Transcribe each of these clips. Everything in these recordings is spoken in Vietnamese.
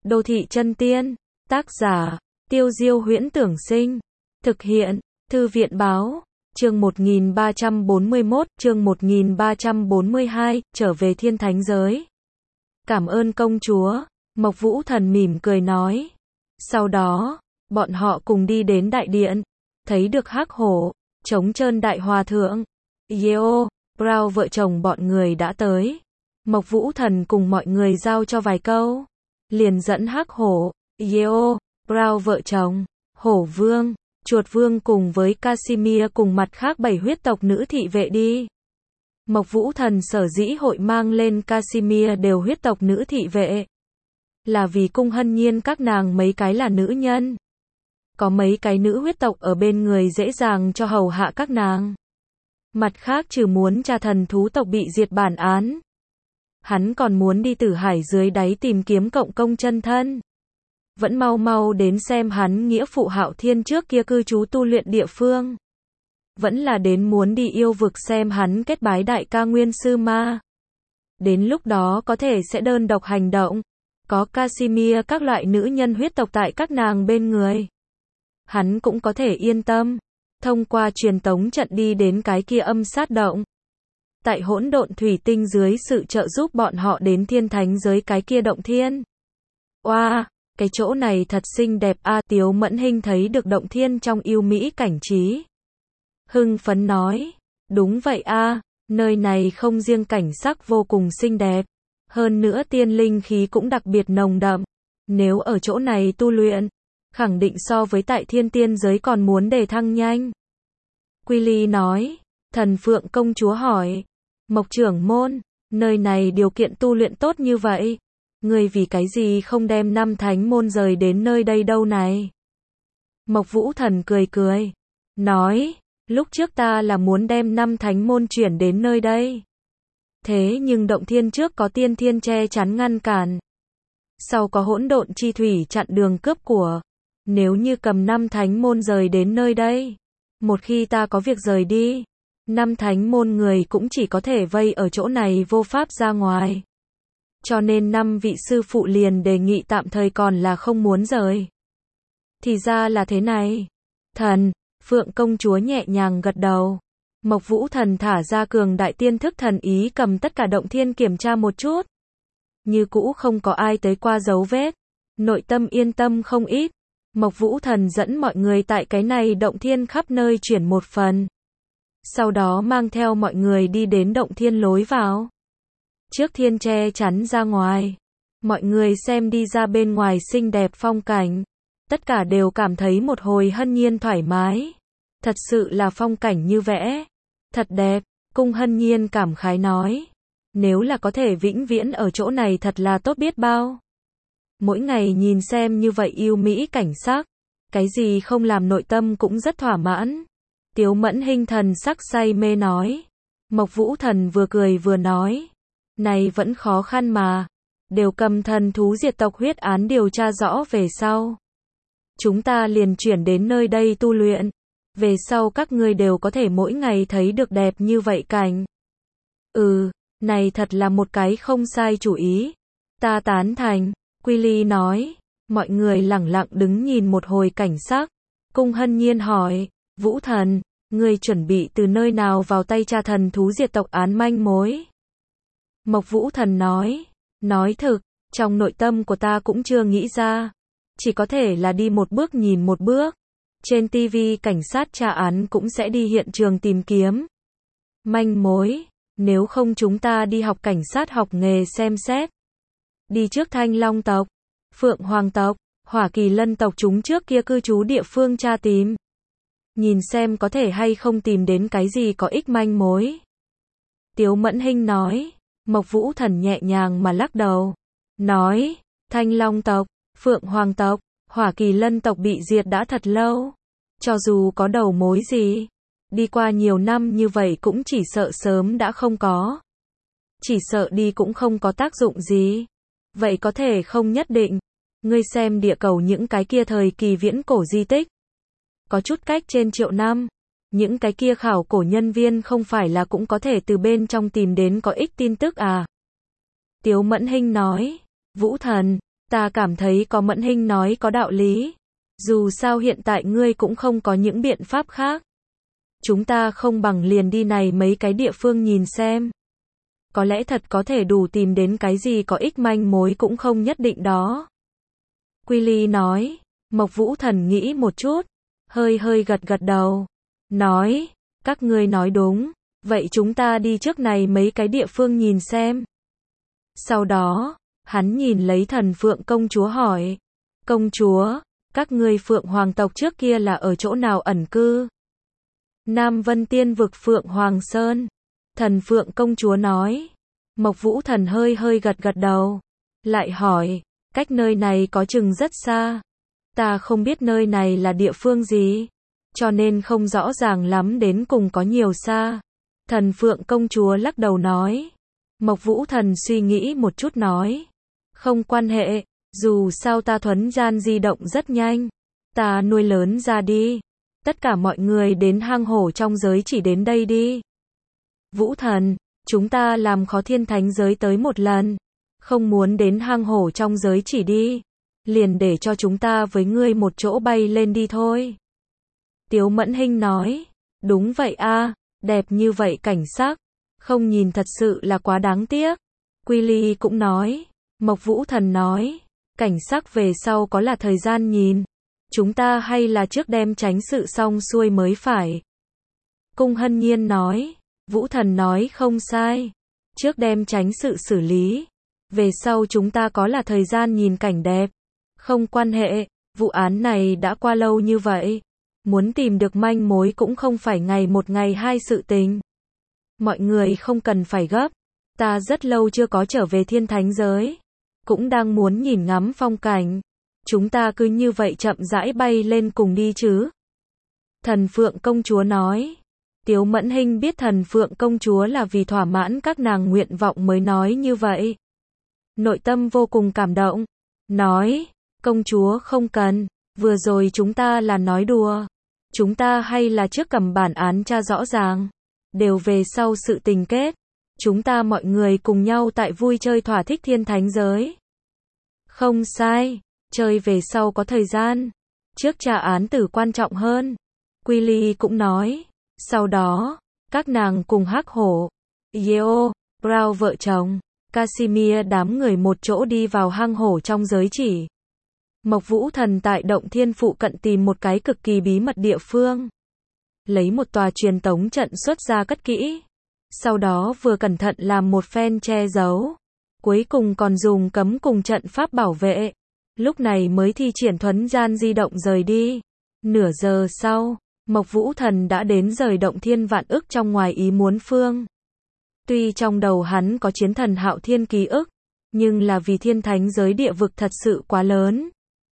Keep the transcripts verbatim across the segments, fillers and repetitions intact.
Đô thị chân tiên. Tác giả, Tiêu Diêu Huyễn Tưởng Sinh. Thực hiện, Thư viện Báo. Chương một nghìn ba trăm bốn mươi mốt, chương một nghìn ba trăm bốn mươi hai, trở về thiên thánh giới. Cảm ơn công chúa, Mộc Vũ Thần mỉm cười nói. Sau đó, bọn họ cùng đi đến đại điện, thấy được Hắc Hổ, Trống Trơn Đại Hòa Thượng, Yeo, Brown vợ chồng bọn người đã tới. Mộc Vũ Thần cùng mọi người giao cho vài câu, liền dẫn Hắc Hổ, Yeo, Brown vợ chồng, Hổ Vương, Chuột Vương cùng với Casimir cùng mặt khác bảy huyết tộc nữ thị vệ đi. Mộc Vũ Thần sở dĩ hội mang lên Casimir đều huyết tộc nữ thị vệ, là vì Cung Hân Nhiên các nàng mấy cái là nữ nhân. Có mấy cái nữ huyết tộc ở bên người dễ dàng cho hầu hạ các nàng. Mặt khác trừ muốn tra thần thú tộc bị diệt bản án, hắn còn muốn đi Tử Hải dưới đáy tìm kiếm cộng công chân thân. Vẫn mau mau đến xem hắn nghĩa phụ Hạo Thiên trước kia cư trú tu luyện địa phương. Vẫn là đến muốn đi yêu vực xem hắn kết bái đại ca Nguyên Sư Ma. Đến lúc đó có thể sẽ đơn độc hành động. Có Casimir các loại nữ nhân huyết tộc tại các nàng bên người, hắn cũng có thể yên tâm. Thông qua truyền tống trận đi đến cái kia âm sát động. Tại hỗn độn thủy tinh dưới sự trợ giúp bọn họ đến thiên thánh giới cái kia động thiên. Oa, wow, cái chỗ này thật xinh đẹp a. À, Tiếu Mẫn Hinh thấy được động thiên trong yêu mỹ cảnh trí, hưng phấn nói, đúng vậy a, à, nơi này không riêng cảnh sắc vô cùng xinh đẹp, hơn nữa tiên linh khí cũng đặc biệt nồng đậm. Nếu ở chỗ này tu luyện, khẳng định so với tại thiên tiên giới còn muốn đề thăng nhanh. Quy Ly nói. Thần Phượng công chúa hỏi, Mộc trưởng môn, nơi này điều kiện tu luyện tốt như vậy, người vì cái gì không đem năm thánh môn rời đến nơi đây đâu này? Mộc Vũ Thần cười cười, nói, lúc trước ta là muốn đem năm thánh môn chuyển đến nơi đây. Thế nhưng động thiên trước có tiên thiên che chắn ngăn cản, sau có hỗn độn chi thủy chặn đường cướp của. Nếu như cầm năm thánh môn rời đến nơi đây, một khi ta có việc rời đi, năm thánh môn người cũng chỉ có thể vây ở chỗ này vô pháp ra ngoài. Cho nên năm vị sư phụ liền đề nghị tạm thời còn là không muốn rời. Thì ra là thế này. Thần, Phượng công chúa nhẹ nhàng gật đầu. Mộc Vũ Thần thả ra cường đại tiên thức thần ý cầm tất cả động thiên kiểm tra một chút. Như cũ không có ai tới qua dấu vết. Nội tâm yên tâm không ít. Mộc Vũ Thần dẫn mọi người tại cái này động thiên khắp nơi chuyển một phần. Sau đó mang theo mọi người đi đến động thiên lối vào. Trước thiên che chắn ra ngoài. Mọi người xem đi ra bên ngoài xinh đẹp phong cảnh. Tất cả đều cảm thấy một hồi hân nhiên thoải mái. Thật sự là phong cảnh như vẽ. Thật đẹp, Cung Hân Nhiên cảm khái nói. Nếu là có thể vĩnh viễn ở chỗ này thật là tốt biết bao. Mỗi ngày nhìn xem như vậy yêu mỹ cảnh sắc, cái gì không làm nội tâm cũng rất thỏa mãn. Tiếu Mẫn Hinh thần sắc say mê nói. Mộc Vũ Thần vừa cười vừa nói, này vẫn khó khăn mà, đều cầm thần thú diệt tộc huyết án điều tra rõ về sau. Chúng ta liền chuyển đến nơi đây tu luyện, về sau các ngươi đều có thể mỗi ngày thấy được đẹp như vậy cảnh. Ừ, này thật là một cái không sai chủ ý. Ta tán thành. Quy Ly nói. Mọi người lẳng lặng đứng nhìn một hồi cảnh sắc. Cung Hân Nhiên hỏi, Vũ Thần, ngươi chuẩn bị từ nơi nào vào tay tra thần thú diệt tộc án manh mối? Mộc Vũ Thần nói, nói thực, trong nội tâm của ta cũng chưa nghĩ ra, chỉ có thể là đi một bước nhìn một bước. Trên ti vi cảnh sát tra án cũng sẽ đi hiện trường tìm kiếm manh mối, nếu không chúng ta đi học cảnh sát học nghề xem xét. Đi trước Thanh Long tộc, Phượng Hoàng tộc, Hỏa Kỳ Lân tộc chúng trước kia cư trú địa phương tra tìm. Nhìn xem có thể hay không tìm đến cái gì có ích manh mối. Tiếu Mẫn Hinh nói. Mộc Vũ Thần nhẹ nhàng mà lắc đầu. Nói, Thanh Long tộc, Phượng Hoàng tộc, Hỏa Kỳ Lân tộc bị diệt đã thật lâu. Cho dù có đầu mối gì, đi qua nhiều năm như vậy cũng chỉ sợ sớm đã không có. Chỉ sợ đi cũng không có tác dụng gì. Vậy có thể không nhất định. Ngươi xem địa cầu những cái kia thời kỳ viễn cổ di tích. Có chút cách trên triệu năm. Những cái kia khảo cổ nhân viên không phải là cũng có thể từ bên trong tìm đến có ích tin tức à? Tiếu Mẫn Hinh nói. Vũ Thần, Ta cảm thấy có Mẫn Hinh nói có đạo lý. Dù sao hiện tại ngươi cũng không có những biện pháp khác. Chúng ta không bằng liền đi này mấy cái địa phương nhìn xem. Có lẽ thật có thể đủ tìm đến cái gì có ích, manh mối cũng không nhất định đó. Quy Ly nói. Mộc Vũ Thần nghĩ một chút, hơi hơi gật gật đầu. Nói, các ngươi nói đúng. Vậy chúng ta đi trước này mấy cái địa phương nhìn xem. Sau đó, hắn nhìn lấy Thần Phượng công chúa hỏi. Công chúa, các ngươi Phượng Hoàng tộc trước kia là ở chỗ nào ẩn cư? Nam Vân Tiên vực Phượng Hoàng Sơn. Thần Phượng công chúa nói. Mộc Vũ Thần hơi hơi gật gật đầu. Lại hỏi, cách nơi này có chừng rất xa. Ta không biết nơi này là địa phương gì, cho nên không rõ ràng lắm đến cùng có nhiều xa. Thần Phượng công chúa lắc đầu nói. Mộc Vũ Thần suy nghĩ một chút nói. Không quan hệ, dù sao ta thuấn gian di động rất nhanh. Ta nuôi lớn ra đi. Tất cả mọi người đến hang hổ trong giới chỉ đến đây đi. Vũ Thần, chúng ta làm khó thiên thánh giới tới một lần. Không muốn đến hang hổ trong giới chỉ đi. Liền để cho chúng ta với ngươi một chỗ bay lên đi thôi. Tiếu Mẫn Hinh nói. Đúng vậy a, đẹp như vậy cảnh sắc. Không nhìn thật sự là quá đáng tiếc. Quy Ly cũng nói. Mộc Vũ Thần nói. Cảnh sắc về sau có là thời gian nhìn. Chúng ta hay là trước đem tránh sự xong xuôi mới phải. Cung Hân Nhiên nói. Vũ Thần nói không sai. Trước đem tránh sự xử lý. Về sau chúng ta có là thời gian nhìn cảnh đẹp. Không quan hệ, vụ án này đã qua lâu như vậy. Muốn tìm được manh mối cũng không phải ngày một ngày hai sự tình. Mọi người không cần phải gấp. Ta rất lâu chưa có trở về thiên thánh giới. Cũng đang muốn nhìn ngắm phong cảnh. Chúng ta cứ như vậy chậm rãi bay lên cùng đi chứ. Thần Phượng công chúa nói. Tiếu Mẫn Hinh biết Thần Phượng công chúa là vì thỏa mãn các nàng nguyện vọng mới nói như vậy. Nội tâm vô cùng cảm động. Nói. Công chúa không cần, vừa rồi chúng ta là nói đùa. Chúng ta hay là trước cầm bản án tra rõ ràng. Đều về sau sự tình kết. Chúng ta mọi người cùng nhau tại vui chơi thỏa thích thiên thánh giới. Không sai, chơi về sau có thời gian. Trước tra án tử quan trọng hơn. Quy Ly cũng nói. Sau đó, các nàng cùng Hắc Hổ, Yeo, Brown vợ chồng, Casimir đám người một chỗ đi vào hang hổ trong giới chỉ. Mộc Vũ Thần tại động thiên phụ cận tìm một cái cực kỳ bí mật địa phương. Lấy một tòa truyền tống trận xuất ra cất kỹ. Sau đó vừa cẩn thận làm một phen che giấu. Cuối cùng còn dùng cấm cùng trận pháp bảo vệ. Lúc này mới thi triển thuấn gian di động rời đi. Nửa giờ sau, Mộc Vũ Thần đã đến rời động thiên vạn ức trong ngoài ý muốn phương. Tuy trong đầu hắn có chiến thần Hạo Thiên ký ức, nhưng là vì thiên thánh giới địa vực thật sự quá lớn.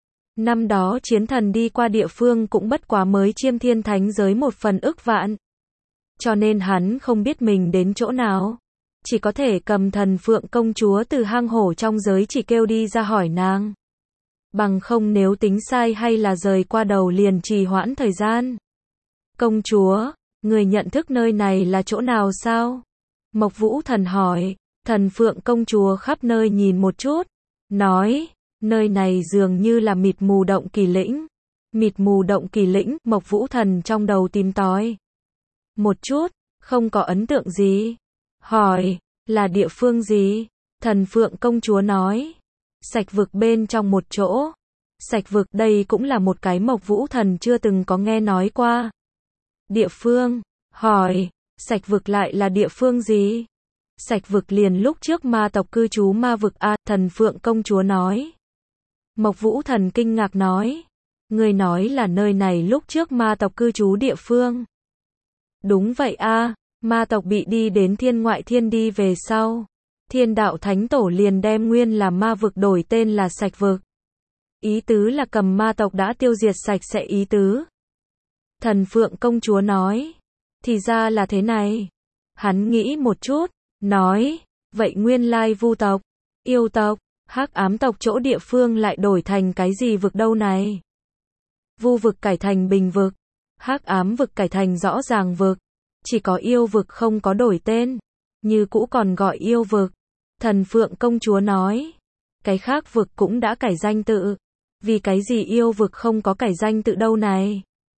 Năm đó chiến thần đi qua địa phương cũng bất quá mới chiêm thiên thánh giới một phần ức vạn. Cho nên hắn không biết mình đến chỗ nào. Chỉ có thể cầm Thần Phượng công chúa từ hang hổ trong giới chỉ kêu đi ra hỏi nàng. Bằng không nếu tính sai hay là rời qua đầu liền trì hoãn thời gian. Công chúa, người nhận thức nơi này là chỗ nào sao? Mộc Vũ Thần hỏi. Thần Phượng công chúa khắp nơi nhìn một chút. Nói. Nơi này dường như là mịt mù động Kỳ Lĩnh. Mịt mù động Kỳ Lĩnh, Mộc Vũ Thần trong đầu tìm tòi. Một chút, không có ấn tượng gì. Hỏi, là địa phương gì? Thần Phượng công chúa nói. Sạch vực bên trong một chỗ. Sạch vực đây cũng là một cái Mộc Vũ Thần chưa từng có nghe nói qua. Địa phương, hỏi, sạch vực lại là địa phương gì? Sạch vực liền lúc trước ma tộc cư trú ma vực a, Thần Phượng công chúa nói. Mộc Vũ Thần kinh ngạc nói. Người nói là nơi này lúc trước ma tộc cư trú địa phương. Đúng vậy a, ma tộc bị đi đến thiên ngoại thiên đi về sau. Thiên đạo thánh tổ liền đem nguyên là ma vực đổi tên là sạch vực. Ý tứ là cầm ma tộc đã tiêu diệt sạch sẽ ý tứ. Thần Phượng công chúa nói. Thì ra là thế này. Hắn nghĩ một chút, nói. Vậy nguyên lai vu tộc, yêu tộc, hắc ám tộc chỗ địa phương lại đổi thành cái gì vực đâu này? Vu vực cải thành bình vực. Hắc ám vực cải thành rõ ràng vực. Chỉ có yêu vực không có đổi tên. Như cũ còn gọi yêu vực. Thần Phượng công chúa nói. Cái khác vực cũng đã cải danh tự. Vì cái gì yêu vực không có cải danh tự đâu này?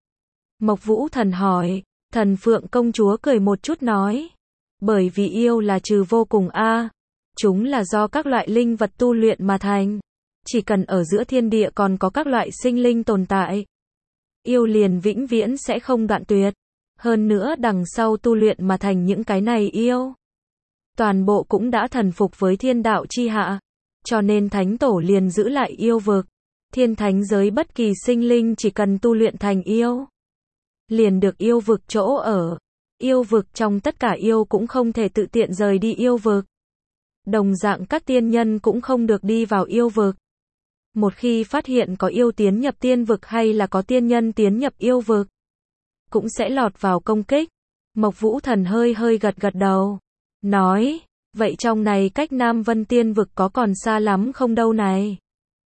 Mộc Vũ Thần hỏi. Thần Phượng công chúa cười một chút nói. Bởi vì yêu là trừ vô cùng a. Chúng là do các loại linh vật tu luyện mà thành. Chỉ cần ở giữa thiên địa còn có các loại sinh linh tồn tại, yêu liền vĩnh viễn sẽ không đoạn tuyệt. Hơn nữa đằng sau tu luyện mà thành những cái này yêu, toàn bộ cũng đã thần phục với thiên đạo chi hạ. Cho nên thánh tổ liền giữ lại yêu vực. Thiên thánh giới bất kỳ sinh linh chỉ cần tu luyện thành yêu, liền được yêu vực chỗ ở. Yêu vực trong tất cả yêu cũng không thể tự tiện rời đi yêu vực. Đồng dạng các tiên nhân cũng không được đi vào yêu vực. Một khi phát hiện có yêu tiến nhập tiên vực hay là có tiên nhân tiến nhập yêu vực, cũng sẽ lọt vào công kích. Mộc Vũ Thần hơi hơi gật gật đầu, nói, vậy trong này cách Nam Vân Tiên vực có còn xa lắm không đâu này?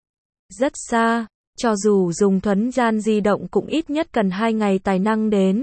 Rất xa, cho dù dùng thuấn gian di động cũng ít nhất cần hai ngày tài năng đến.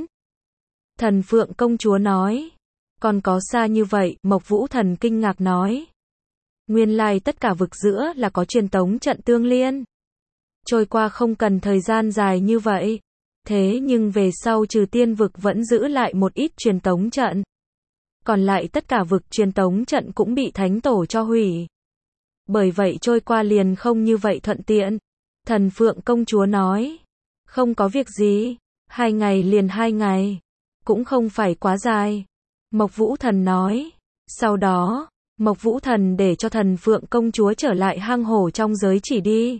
Thần Phượng công chúa nói, còn có xa như vậy? Mộc Vũ Thần kinh ngạc nói. Nguyên lai tất cả vực giữa là có truyền tống trận tương liên. Trôi qua không cần thời gian dài như vậy. Thế nhưng về sau trừ tiên vực vẫn giữ lại một ít truyền tống trận. Còn lại tất cả vực truyền tống trận cũng bị thánh tổ cho hủy. Bởi vậy trôi qua liền không như vậy thuận tiện. Thần Phượng công chúa nói. Không có việc gì. Hai ngày liền hai ngày. Cũng không phải quá dài. Mộc Vũ Thần nói. Sau đó, Mộc Vũ Thần để cho Thần Phượng công chúa trở lại hang hổ trong giới chỉ đi.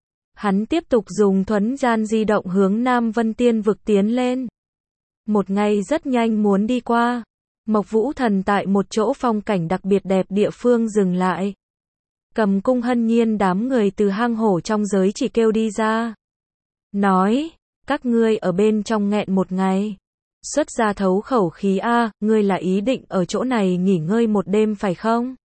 Hắn tiếp tục dùng thuấn gian di động hướng Nam Vân Tiên vực tiến lên. Một ngày rất nhanh muốn đi qua. Mộc Vũ Thần tại một chỗ phong cảnh đặc biệt đẹp địa phương dừng lại. Cầm Cung Hân Nhiên đám người từ hang hổ trong giới chỉ kêu đi ra. Nói, các ngươi ở bên trong nghẹn một ngày. Xuất ra thấu khẩu khí a, ngươi là ý định ở chỗ này nghỉ ngơi một đêm phải không?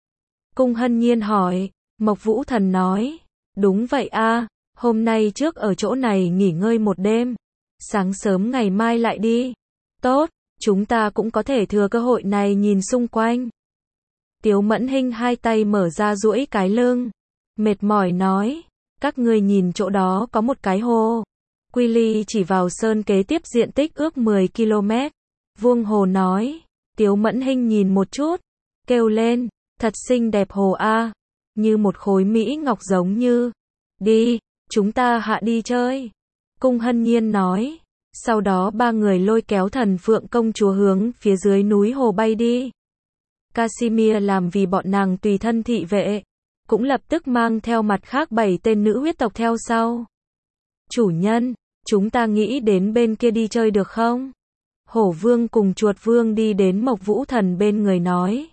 Cung Hân Nhiên hỏi. Mộc Vũ Thần nói, đúng vậy a, hôm nay trước ở chỗ này nghỉ ngơi một đêm. Sáng sớm ngày mai lại đi. Tốt, chúng ta cũng có thể thừa cơ hội này nhìn xung quanh. Tiếu Mẫn Hinh hai tay mở ra duỗi cái lưng. Mệt mỏi nói, các ngươi nhìn chỗ đó có một cái hồ. Quy Ly chỉ vào sơn kế tiếp diện tích ước mười ki lô mét. Vuông hồ nói. Tiếu Mẫn Hinh nhìn một chút, kêu lên, thật xinh đẹp hồ a, như một khối mỹ ngọc giống như. Đi, chúng ta hạ đi chơi. Cung Hân Nhiên nói. Sau đó ba người lôi kéo Thần Phượng công chúa hướng phía dưới núi hồ bay đi. Casimir làm vì bọn nàng tùy thân thị vệ, cũng lập tức mang theo mặt khác bảy tên nữ huyết tộc theo sau. Chủ nhân, chúng ta nghĩ đến bên kia đi chơi được không? Hổ Vương cùng Chuột Vương đi đến Mộc Vũ Thần bên người nói.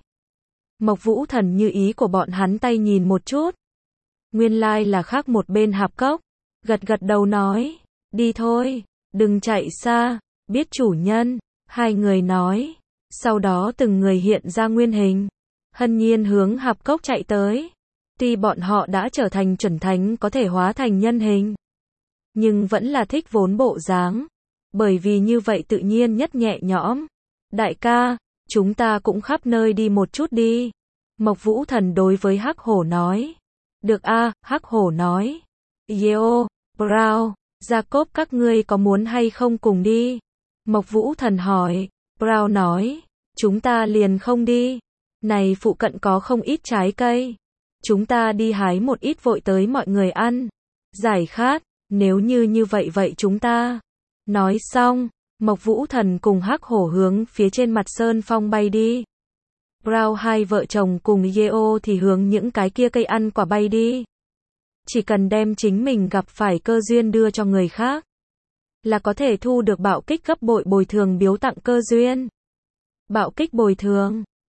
Mộc Vũ Thần như ý của bọn hắn tay nhìn một chút. Nguyên lai là khác một bên hạp cốc. Gật gật đầu nói. Đi thôi, đừng chạy xa, biết chủ nhân. Hai người nói. Sau đó từng người hiện ra nguyên hình. Hân Nhiên hướng hạp cốc chạy tới. Tuy bọn họ đã trở thành chuẩn thánh có thể hóa thành nhân hình, nhưng vẫn là thích vốn bộ dáng. Bởi vì như vậy tự nhiên nhất nhẹ nhõm. Đại ca, chúng ta cũng khắp nơi đi một chút đi. Mộc Vũ Thần đối với Hắc Hổ nói. Được a, Hắc Hổ nói. Yeo, Brown, Jacob các ngươi có muốn hay không cùng đi? Mộc Vũ Thần hỏi. Brown nói. Chúng ta liền không đi. Này phụ cận có không ít trái cây. Chúng ta đi hái một ít vội tới mọi người ăn. Giải khát, nếu như như vậy vậy chúng ta. Nói xong, Mộc Vũ Thần cùng Hắc Hổ hướng phía trên mặt sơn phong bay đi. Brown hai vợ chồng cùng Yeo thì hướng những cái kia cây ăn quả bay đi. Chỉ cần đem chính mình gặp phải cơ duyên đưa cho người khác, là có thể thu được bạo kích gấp bội bồi thường biếu tặng cơ duyên. Bạo kích bồi thường.